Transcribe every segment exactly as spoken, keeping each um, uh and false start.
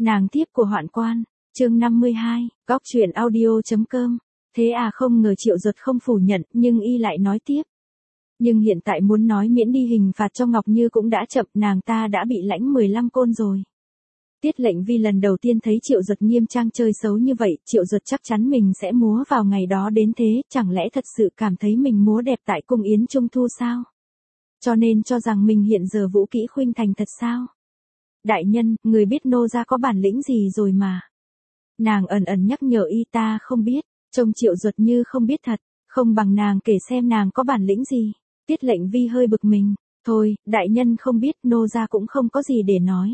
Nàng thiếp của Hoạn Quan, chương năm mươi hai, góc truyện audio.com. Thế à, không ngờ Triệu Duật không phủ nhận, nhưng y lại nói tiếp. Nhưng hiện tại muốn nói miễn đi hình phạt cho Ngọc Như cũng đã chậm, nàng ta đã bị lãnh mười lăm côn rồi. Tiết Lệnh Vi lần đầu tiên thấy Triệu Duật nghiêm trang chơi xấu như vậy, Triệu Duật chắc chắn mình sẽ múa vào ngày đó đến thế, chẳng lẽ thật sự cảm thấy mình múa đẹp tại cung yến trung thu sao? Cho nên cho rằng mình hiện giờ vũ kỹ khuynh thành thật sao? Đại nhân, người biết nô gia có bản lĩnh gì rồi mà. Nàng ẩn ẩn nhắc nhở y, ta không biết, trông Triệu Duật như không biết thật, không bằng nàng kể xem nàng có bản lĩnh gì. Tiết Lệnh Vi hơi bực mình, thôi, đại nhân không biết, nô gia cũng không có gì để nói.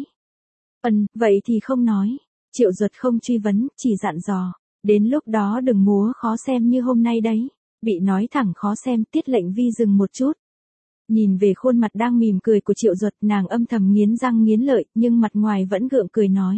Ừm, vậy thì không nói. Triệu Duật không truy vấn, chỉ dặn dò, đến lúc đó đừng múa khó xem như hôm nay đấy. Bị nói thẳng khó xem, Tiết Lệnh Vi dừng một chút. Nhìn về khuôn mặt đang mỉm cười của Triệu Duật, nàng âm thầm nghiến răng nghiến lợi, nhưng mặt ngoài vẫn gượng cười nói.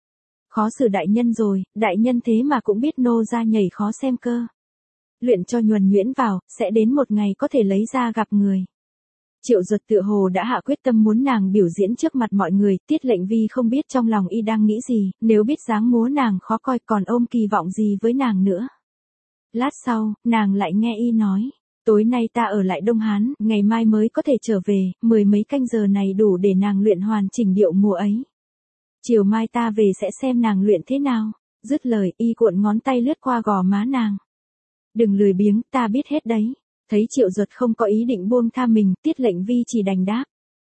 Khó xử đại nhân rồi, đại nhân thế mà cũng biết nô gia nhảy khó xem cơ. Luyện cho nhuần nhuyễn vào, sẽ đến một ngày có thể lấy ra gặp người. Triệu Duật tựa hồ đã hạ quyết tâm muốn nàng biểu diễn trước mặt mọi người, Tiết Lệnh Vi không biết trong lòng y đang nghĩ gì, nếu biết dáng múa nàng khó coi còn ôm kỳ vọng gì với nàng nữa. Lát sau, nàng lại nghe y nói, tối nay ta ở lại Đông Hán, ngày mai mới có thể trở về, mười mấy canh giờ này đủ để nàng luyện hoàn chỉnh điệu múa ấy. Chiều mai ta về sẽ xem nàng luyện thế nào. Dứt lời, y cuộn ngón tay lướt qua gò má nàng. Đừng lười biếng, ta biết hết đấy. Thấy Triệu Duật không có ý định buông tha mình, Tiết Lệnh Vi chỉ đành đáp.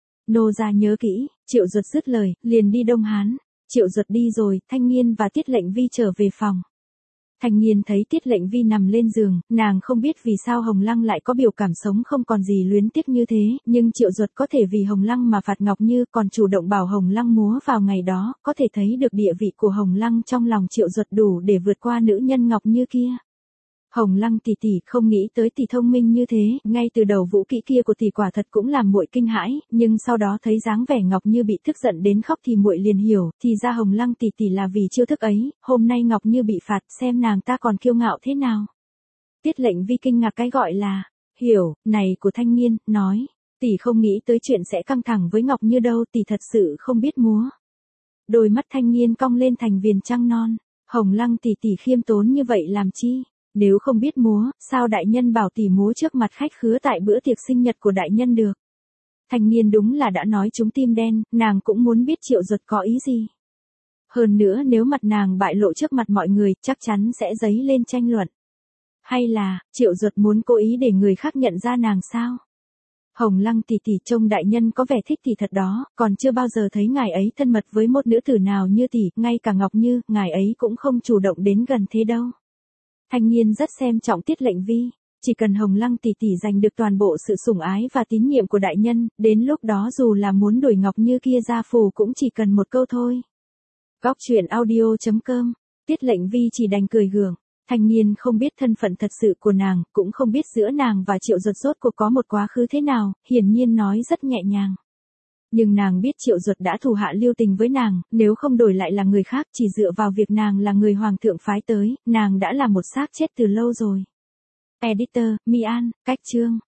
Nô gia nhớ kỹ. Triệu Duật dứt lời, liền đi Đông Hán. Triệu Duật đi rồi, Thanh Nghiên và Tiết Lệnh Vi trở về phòng. Thanh Nghiên thấy Tiết Lệnh Vi nằm lên giường, nàng không biết vì sao Hồng Lăng lại có biểu cảm sống không còn gì luyến tiếc như thế, nhưng Triệu Duật có thể vì Hồng Lăng mà phạt Ngọc Như, còn chủ động bảo Hồng Lăng múa vào ngày đó, có thể thấy được địa vị của Hồng Lăng trong lòng Triệu Duật đủ để vượt qua nữ nhân Ngọc Như kia. Hồng Lăng tỷ tỷ, không nghĩ tới tỷ thông minh như thế, ngay từ đầu vũ kỹ kia của tỷ quả thật cũng làm muội kinh hãi, nhưng sau đó thấy dáng vẻ Ngọc Như bị tức giận đến khóc thì muội liền hiểu, thì ra Hồng Lăng tỷ tỷ là vì chiêu thức ấy, hôm nay Ngọc Như bị phạt, xem nàng ta còn kiêu ngạo thế nào. Tiết Lệnh Vi kinh ngạc cái gọi là hiểu này của Thanh Nghiên, nói, tỷ không nghĩ tới chuyện sẽ căng thẳng với Ngọc Như đâu, tỷ thật sự không biết múa. Đôi mắt Thanh Nghiên cong lên thành viền trăng non, Hồng Lăng tỷ tỷ khiêm tốn như vậy làm chi? Nếu không biết múa, sao đại nhân bảo tỷ múa trước mặt khách khứa tại bữa tiệc sinh nhật của đại nhân được? Thanh Nghiên đúng là đã nói trúng tim đen, nàng cũng muốn biết Triệu Duật có ý gì. Hơn nữa nếu mặt nàng bại lộ trước mặt mọi người, chắc chắn sẽ dấy lên tranh luận. Hay là, Triệu Duật muốn cố ý để người khác nhận ra nàng sao? Hồng Lăng tỷ tỷ, trông đại nhân có vẻ thích tỷ thật đó, còn chưa bao giờ thấy ngài ấy thân mật với một nữ tử nào như tỷ, ngay cả Ngọc Như, ngài ấy cũng không chủ động đến gần thế đâu. Thanh Nghiên rất xem trọng Tiết Lệnh Vi, chỉ cần Hồng Lăng tỷ tỷ giành được toàn bộ sự sủng ái và tín nhiệm của đại nhân, đến lúc đó dù là muốn đuổi Ngọc Như kia ra phủ cũng chỉ cần một câu thôi. Góc truyện audio.com, Tiết Lệnh Vi chỉ đành cười gượng. Thanh Nghiên không biết thân phận thật sự của nàng, cũng không biết giữa nàng và Triệu Duật rốt cuộc có một quá khứ thế nào, hiển nhiên nói rất nhẹ nhàng. Nhưng nàng biết Triệu Duật đã thù hạ lưu tình với nàng, nếu không đổi lại là người khác, chỉ dựa vào việc nàng là người hoàng thượng phái tới, nàng đã là một xác chết từ lâu rồi. Editor, Mi An, cách chương.